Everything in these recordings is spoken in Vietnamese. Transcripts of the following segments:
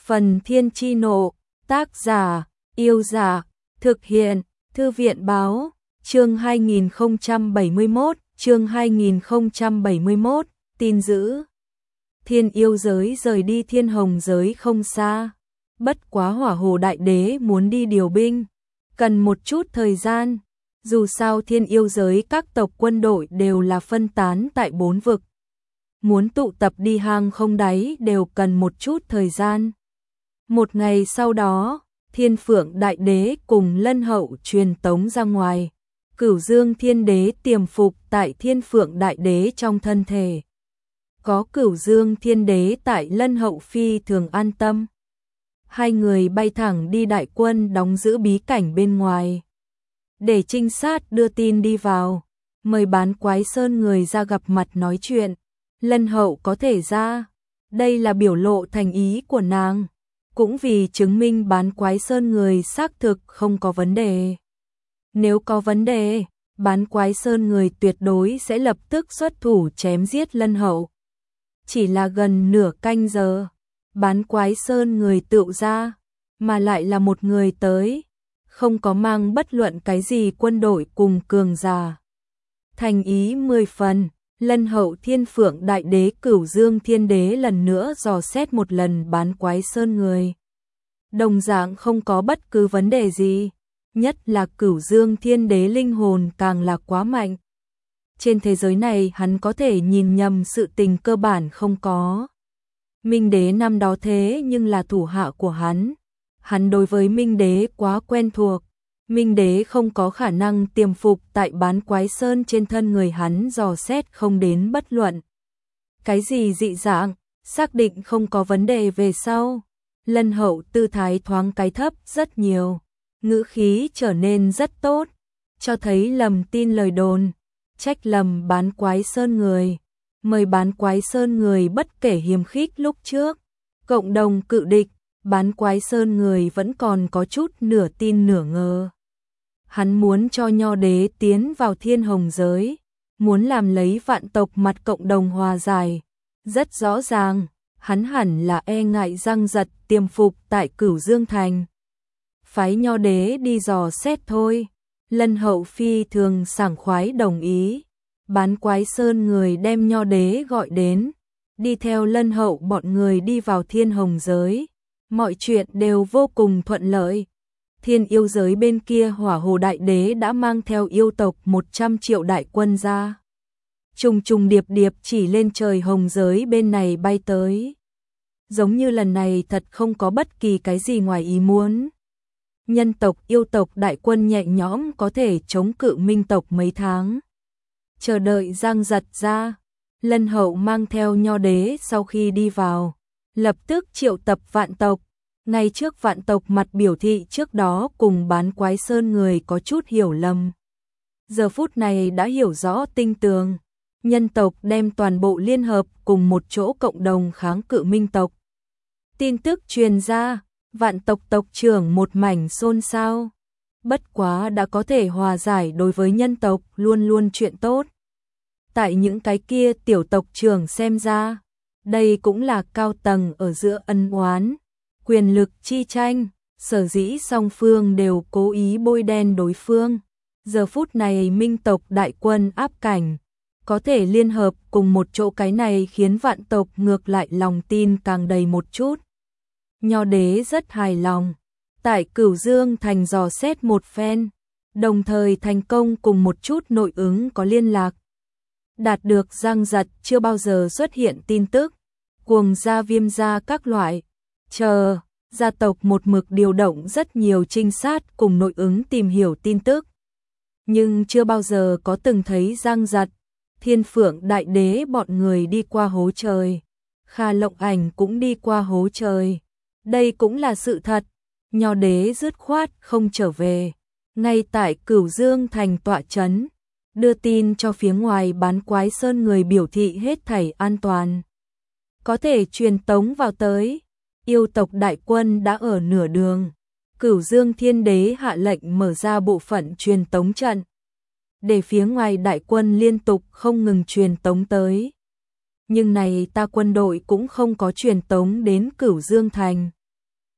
Phần Thiên Chi Nộ, tác giả, Yêu Giả, thực hiện, Thư viện Báo, chương 2071, tin dữ. Thiên yêu giới rời đi Thiên Hồng giới không xa, bất quá Hỏa Hồ Đại Đế muốn đi điều binh, cần một chút thời gian, dù sao thiên yêu giới các tộc quân đội đều là phân tán tại 4 vực. Muốn tụ tập đi hang không đáy đều cần một chút thời gian. Một ngày sau đó, Thiên Phượng Đại Đế cùng Lân Hậu truyền tống ra ngoài. Cửu Dương Thiên Đế tiềm phục tại Thiên Phượng Đại Đế trong thân thể. Có Cửu Dương Thiên Đế tại Lân Hậu phi thường an tâm. Hai người bay thẳng đi đại quân đóng giữ bí cảnh bên ngoài. Để trinh sát đưa tin đi vào, mời Bán Quái Sơn người ra gặp mặt nói chuyện. Lân Hậu có thể ra, đây là biểu lộ thành ý của nàng, cũng vì chứng minh Bán Quái Sơn người xác thực không có vấn đề. Nếu có vấn đề, Bán Quái Sơn người tuyệt đối sẽ lập tức xuất thủ chém giết Lân Hậu. Chỉ là gần nửa canh giờ, Bán Quái Sơn người tựu ra, mà lại là một người tới, không có mang bất luận cái gì quân đội cùng cường giả. Thành ý 10 phần. Lân Hậu Thiên Phượng Đại Đế Cửu Dương Thiên Đế lần nữa dò xét một lần Bán Quái Sơn người. Đồng dạng không có bất cứ vấn đề gì, nhất là Cửu Dương Thiên Đế linh hồn càng là quá mạnh. Trên thế giới này hắn có thể nhìn nhầm sự tình cơ bản không có. Minh Đế năm đó thế nhưng là thủ hạ của hắn. Hắn đối với Minh Đế quá quen thuộc. Minh Đế không có khả năng tiềm phục tại Bán Quái Sơn trên thân người hắn dò xét không đến bất luận. Cái gì dị dạng, xác định không có vấn đề về sau. Lân Hậu tư thái thoáng cái thấp rất nhiều, ngữ khí trở nên rất tốt, cho thấy lầm tin lời đồn, trách lầm Bán Quái Sơn người. Mời Bán Quái Sơn người bất kể hiềm khích lúc trước, cộng đồng cự địch, Bán Quái Sơn người vẫn còn có chút nửa tin nửa ngờ. Hắn muốn cho Nho Đế tiến vào Thiên Hồng giới, muốn làm lấy vạn tộc mặt cộng đồng hòa giải. Rất rõ ràng, hắn hẳn là e ngại răng giật tiềm phục tại Cửu Dương Thành. Phái Nho Đế đi dò xét thôi. Lân Hậu phi thường sảng khoái đồng ý. Bán Quái Sơn người đem Nho Đế gọi đến, đi theo Lân Hậu bọn người đi vào Thiên Hồng giới. Mọi chuyện đều vô cùng thuận lợi. Thiên yêu giới bên kia Hỏa Hồ Đại Đế đã mang theo yêu tộc 100 triệu đại quân ra. Trùng trùng điệp điệp chỉ lên trời Hồng giới bên này bay tới. Giống như lần này thật không có bất kỳ cái gì ngoài ý muốn. Nhân tộc yêu tộc đại quân nhẹ nhõm có thể chống cự Minh tộc mấy tháng. Chờ đợi giang giật ra, Lân Hậu mang theo Nho Đế sau khi đi vào, lập tức triệu tập vạn tộc. Ngay trước vạn tộc mặt biểu thị trước đó cùng Bán Quái Sơn người có chút hiểu lầm. Giờ phút này đã hiểu rõ tinh tường. Nhân tộc đem toàn bộ liên hợp cùng một chỗ cộng đồng kháng cự Minh tộc. Tin tức truyền ra, vạn tộc tộc trưởng một mảnh xôn xao. Bất quá đã có thể hòa giải đối với nhân tộc luôn luôn chuyện tốt. Tại những cái kia tiểu tộc trưởng xem ra, đây cũng là cao tầng ở giữa ân oán. Quyền lực chi tranh, sở dĩ song phương đều cố ý bôi đen đối phương. Giờ phút này Minh tộc đại quân áp cảnh, có thể liên hợp cùng một chỗ, cái này khiến vạn tộc ngược lại lòng tin càng đầy một chút. Nho Đế rất hài lòng, tại Cửu Dương Thành dò xét một phen, đồng thời thành công cùng một chút nội ứng có liên lạc. Đạt được giang giật chưa bao giờ xuất hiện tin tức, cuồng gia Viêm gia các loại. Gia tộc một mực điều động rất nhiều trinh sát cùng nội ứng tìm hiểu tin tức. Nhưng chưa bao giờ có từng thấy giang giật, Thiên Phượng Đại Đế bọn người đi qua hố trời. Kha Lộng Ảnh cũng đi qua hố trời. Đây cũng là sự thật. Nho Đế dứt khoát không trở về. Ngay tại Cửu Dương Thành tọa trấn, đưa tin cho phía ngoài Bán Quái Sơn người biểu thị hết thảy an toàn. Có thể truyền tống vào tới. Yêu tộc đại quân đã ở nửa đường. Cửu Dương Thiên Đế hạ lệnh mở ra bộ phận truyền tống trận, để phía ngoài đại quân liên tục không ngừng truyền tống tới. Nhưng này ta quân đội cũng không có truyền tống đến Cửu Dương Thành.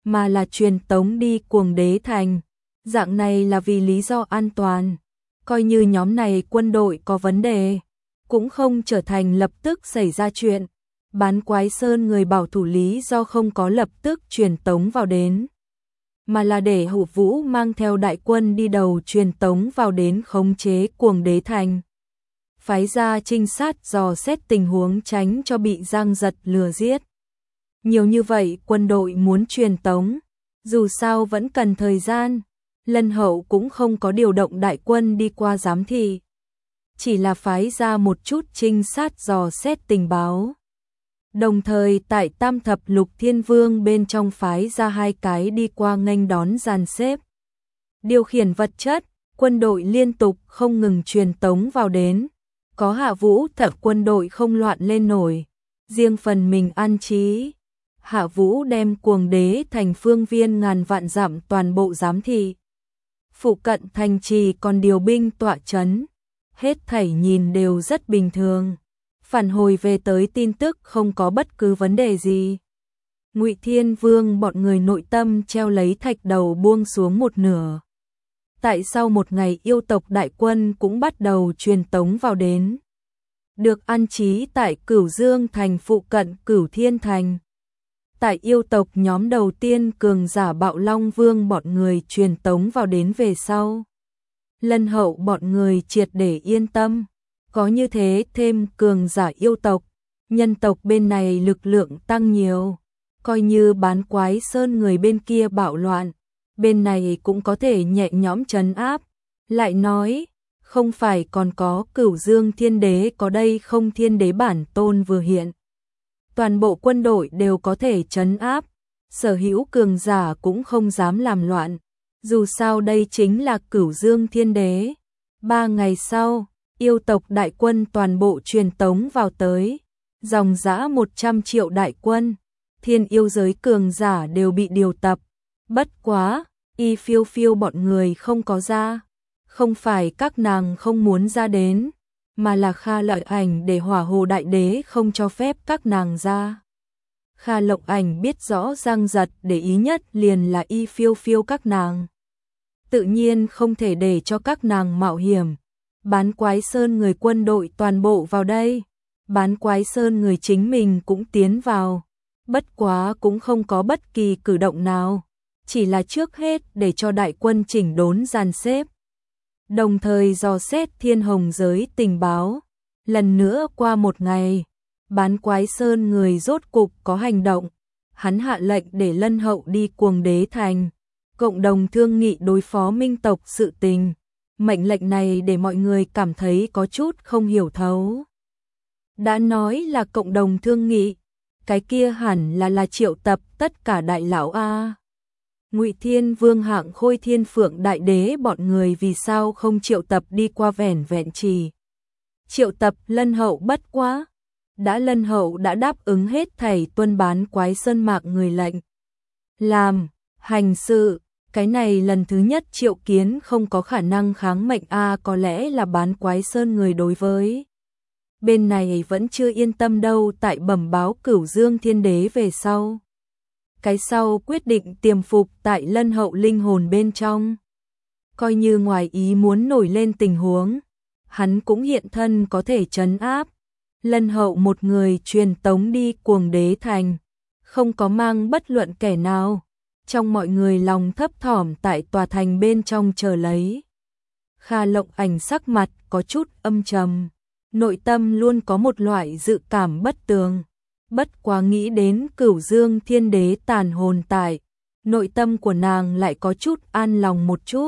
mà là truyền tống đi Cuồng Đế Thành. Dạng này là vì lý do an toàn, coi như nhóm này quân đội có vấn đề, cũng không trở thành lập tức xảy ra chuyện. Bán Quái Sơn người bảo thủ lý do không có lập tức truyền tống vào đến, mà là để Hủ Vũ mang theo đại quân đi đầu truyền tống vào đến khống chế Cuồng Đế Thành. Phái ra trinh sát dò xét tình huống tránh cho bị Giang Giật lừa giết. Nhiều như vậy quân đội muốn truyền tống, dù sao vẫn cần thời gian. Lân Hậu cũng không có điều động đại quân đi qua giám thị, chỉ là phái ra một chút trinh sát dò xét tình báo. Đồng thời tại Tam Thập Lục Thiên Vương bên trong phái ra 2 cái đi qua nghênh đón dàn xếp. Điều khiển vật chất, quân đội liên tục không ngừng truyền tống vào đến. Có Hạ Vũ thật quân đội không loạn lên nổi. Riêng phần mình an trí. Hạ Vũ đem Cuồng Đế Thành phương viên ngàn vạn dặm toàn bộ giám thị. Phụ cận thành trì còn điều binh tọa trấn. Hết thảy nhìn đều rất bình thường. Phản hồi về tới tin tức không có bất cứ vấn đề gì. Ngụy Thiên Vương bọn người nội tâm treo lấy thạch đầu buông xuống một nửa. Tại sau một ngày yêu tộc đại quân cũng bắt đầu truyền tống vào đến. Được an trí tại Cửu Dương Thành phụ cận Cửu Thiên Thành. Tại yêu tộc nhóm đầu tiên cường giả Bạo Long Vương bọn người truyền tống vào đến về sau. Lân Hậu bọn người triệt để yên tâm. Có như thế thêm cường giả yêu tộc, nhân tộc bên này lực lượng tăng nhiều. Coi như Bán Quái Sơn người bên kia bạo loạn, bên này cũng có thể nhẹ nhõm trấn áp. Lại nói, không phải còn có Cửu Dương Thiên Đế có đây không, Thiên Đế bản tôn vừa hiện. Toàn bộ quân đội đều có thể trấn áp, sở hữu cường giả cũng không dám làm loạn. Dù sao đây chính là Cửu Dương Thiên Đế. 3 ngày sau, yêu tộc đại quân toàn bộ truyền tống vào tới. Dòng dã 100 triệu đại quân, thiên yêu giới cường giả đều bị điều tập. Bất quá, Y Phiêu Phiêu bọn người không có ra. Không phải các nàng không muốn ra đến, mà là Kha Lợi Ảnh để Hỏa Hồ Đại Đế không cho phép các nàng ra. Kha Lộng Ảnh biết rõ Giang Giật để ý nhất liền là Y Phiêu Phiêu các nàng. Tự nhiên không thể để cho các nàng mạo hiểm. Bán Quái Sơn người quân đội toàn bộ vào đây. Bán Quái Sơn người chính mình cũng tiến vào. Bất quá cũng không có bất kỳ cử động nào. Chỉ là trước hết để cho đại quân chỉnh đốn dàn xếp. Đồng thời dò xét Thiên Hồng giới tình báo. Lần nữa qua một ngày, Bán Quái Sơn người rốt cục có hành động. Hắn hạ lệnh để Lân Hậu đi Cuồng Đế Thành, cộng đồng thương nghị đối phó minh tộc sự tình. Mệnh lệnh này để mọi người cảm thấy có chút không hiểu thấu. Đã nói là cộng đồng thương nghị, cái kia hẳn là triệu tập tất cả đại lão a. Ngụy Thiên Vương Hạng Khôi Thiên Phượng Đại Đế bọn người vì sao không triệu tập đi qua vẻn vẹn trì. Triệu tập Lân Hậu bất quá. Lân Hậu đã đáp ứng hết thảy tuân Bán Quái Sơn mạc người lệnh. Làm, hành sự, cái này lần thứ nhất triệu kiến không có khả năng kháng mệnh a, có lẽ là Bán Quái Sơn người đối với. Bên này vẫn chưa yên tâm đâu, tại bẩm báo Cửu Dương Thiên Đế về sau. Cái sau quyết định tiềm phục tại Lân Hậu linh hồn bên trong. Coi như ngoài ý muốn nổi lên tình huống, hắn cũng hiện thân có thể trấn áp. Lân Hậu một người truyền tống đi Cuồng Đế Thành, không có mang bất luận kẻ nào. Trong mọi người lòng thấp thỏm tại tòa thành bên trong chờ lấy. Kha Lộng Ảnh sắc mặt có chút âm trầm, nội tâm luôn có một loại dự cảm bất tường. Bất quá nghĩ đến Cửu Dương Thiên Đế tàn hồn tại, nội tâm của nàng lại có chút an lòng một chút.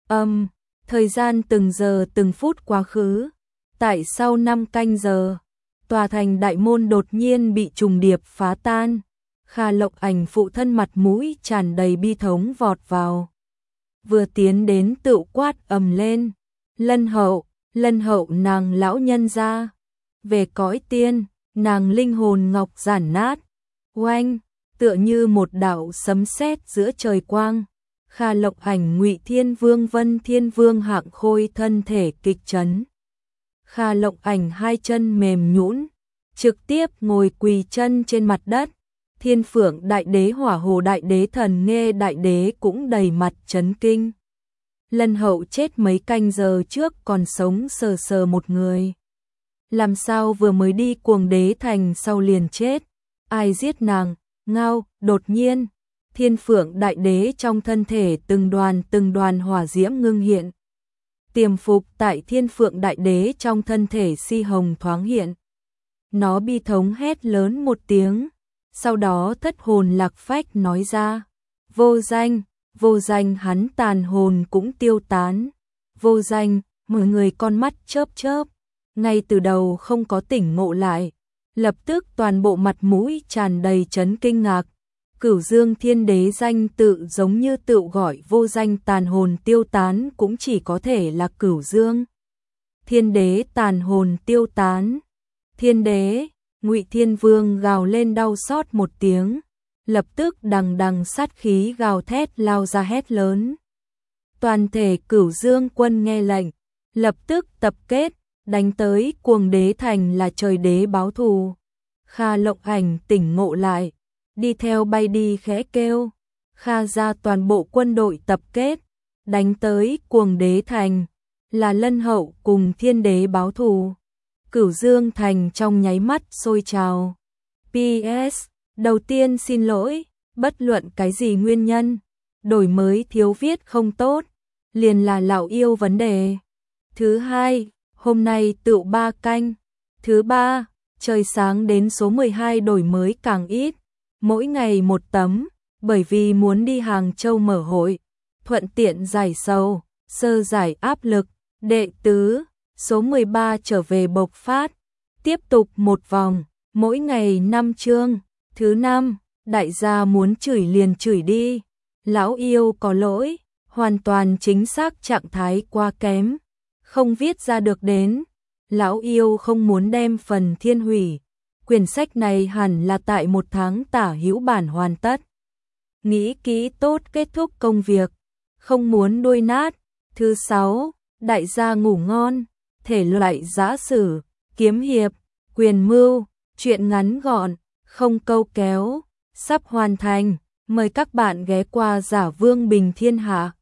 Thời gian từng giờ từng phút quá khứ. Tại sau 5 canh giờ, tòa thành đại môn đột nhiên bị trùng điệp phá tan. Kha Lộng Ảnh phụ thân mặt mũi tràn đầy bi thống vọt vào. Vừa tiến đến tự quát ầm lên. Lân Hậu nàng lão nhân ra. Về cõi tiên, nàng linh hồn ngọc giản nát. Oanh, tựa như một đạo sấm sét giữa trời quang. Kha Lộng Ảnh Ngụy Thiên Vương Vân Thiên Vương Hạng Khôi thân thể kịch chấn. Kha Lộng Ảnh hai chân mềm nhũn, trực tiếp ngồi quỳ chân trên mặt đất. Thiên Phượng Đại Đế, Hỏa Hồ Đại Đế, Thần Nghê Đại Đế cũng đầy mặt chấn kinh. Lân Hậu chết mấy canh giờ trước còn sống sờ sờ một người. Làm sao vừa mới đi Cuồng Đế Thành sau liền chết? Ai giết nàng? Ngao, đột nhiên, Thiên Phượng Đại Đế trong thân thể từng đoàn hỏa diễm ngưng hiện. Tiềm phục tại Thiên Phượng Đại Đế trong thân thể si hồng thoáng hiện. Nó bi thống hét lớn một tiếng, sau đó thất hồn lạc phách nói ra, vô danh, hắn tàn hồn cũng tiêu tán. Vô danh, mọi người con mắt chớp chớp, ngay từ đầu không có tỉnh ngộ lại, lập tức toàn bộ mặt mũi tràn đầy chấn kinh ngạc. Cửu Dương Thiên Đế danh tự giống như tự gọi vô danh, tàn hồn tiêu tán cũng chỉ có thể là Cửu Dương Thiên Đế tàn hồn tiêu tán. Thiên Đế, Ngụy Thiên Vương gào lên đau xót một tiếng, lập tức đằng sát khí gào thét lao ra hét lớn. Toàn thể Cửu Dương quân nghe lệnh, lập tức tập kết, đánh tới Cuồng Đế Thành là trời đế báo thù. Kha Lộng Ảnh tỉnh ngộ lại, đi theo bay đi khẽ kêu. Kha ra toàn bộ quân đội tập kết, đánh tới Cuồng Đế Thành, là Lân Hậu cùng Thiên Đế báo thù. Cửu Dương Thành trong nháy mắt sôi trào. PS, đầu tiên xin lỗi, bất luận cái gì nguyên nhân, đổi mới thiếu viết không tốt, liền là lão yêu vấn đề. Thứ hai, hôm nay tựu 3 canh. Thứ ba, trời sáng đến số 12 đổi mới càng ít, mỗi ngày một tấm, bởi vì muốn đi Hàng Châu mở hội, thuận tiện giải sầu, sơ giải áp lực. Đệ tứ, số 13 trở về bộc phát, tiếp tục một vòng, mỗi ngày 5 chương. Thứ năm, đại gia muốn chửi liền chửi đi, lão yêu có lỗi, hoàn toàn chính xác trạng thái quá kém, không viết ra được đến. Lão yêu không muốn đem phần thiên hủy, quyển sách này hẳn là tại 1 tháng tả hữu bản hoàn tất. Nghĩ kỹ tốt kết thúc công việc, không muốn đuôi nát. Thứ sáu, đại gia ngủ ngon, thể loại giã sử, kiếm hiệp, quyền mưu, truyện ngắn gọn, không câu kéo, sắp hoàn thành, mời các bạn ghé qua Giả Vương Bình Thiên Hạ.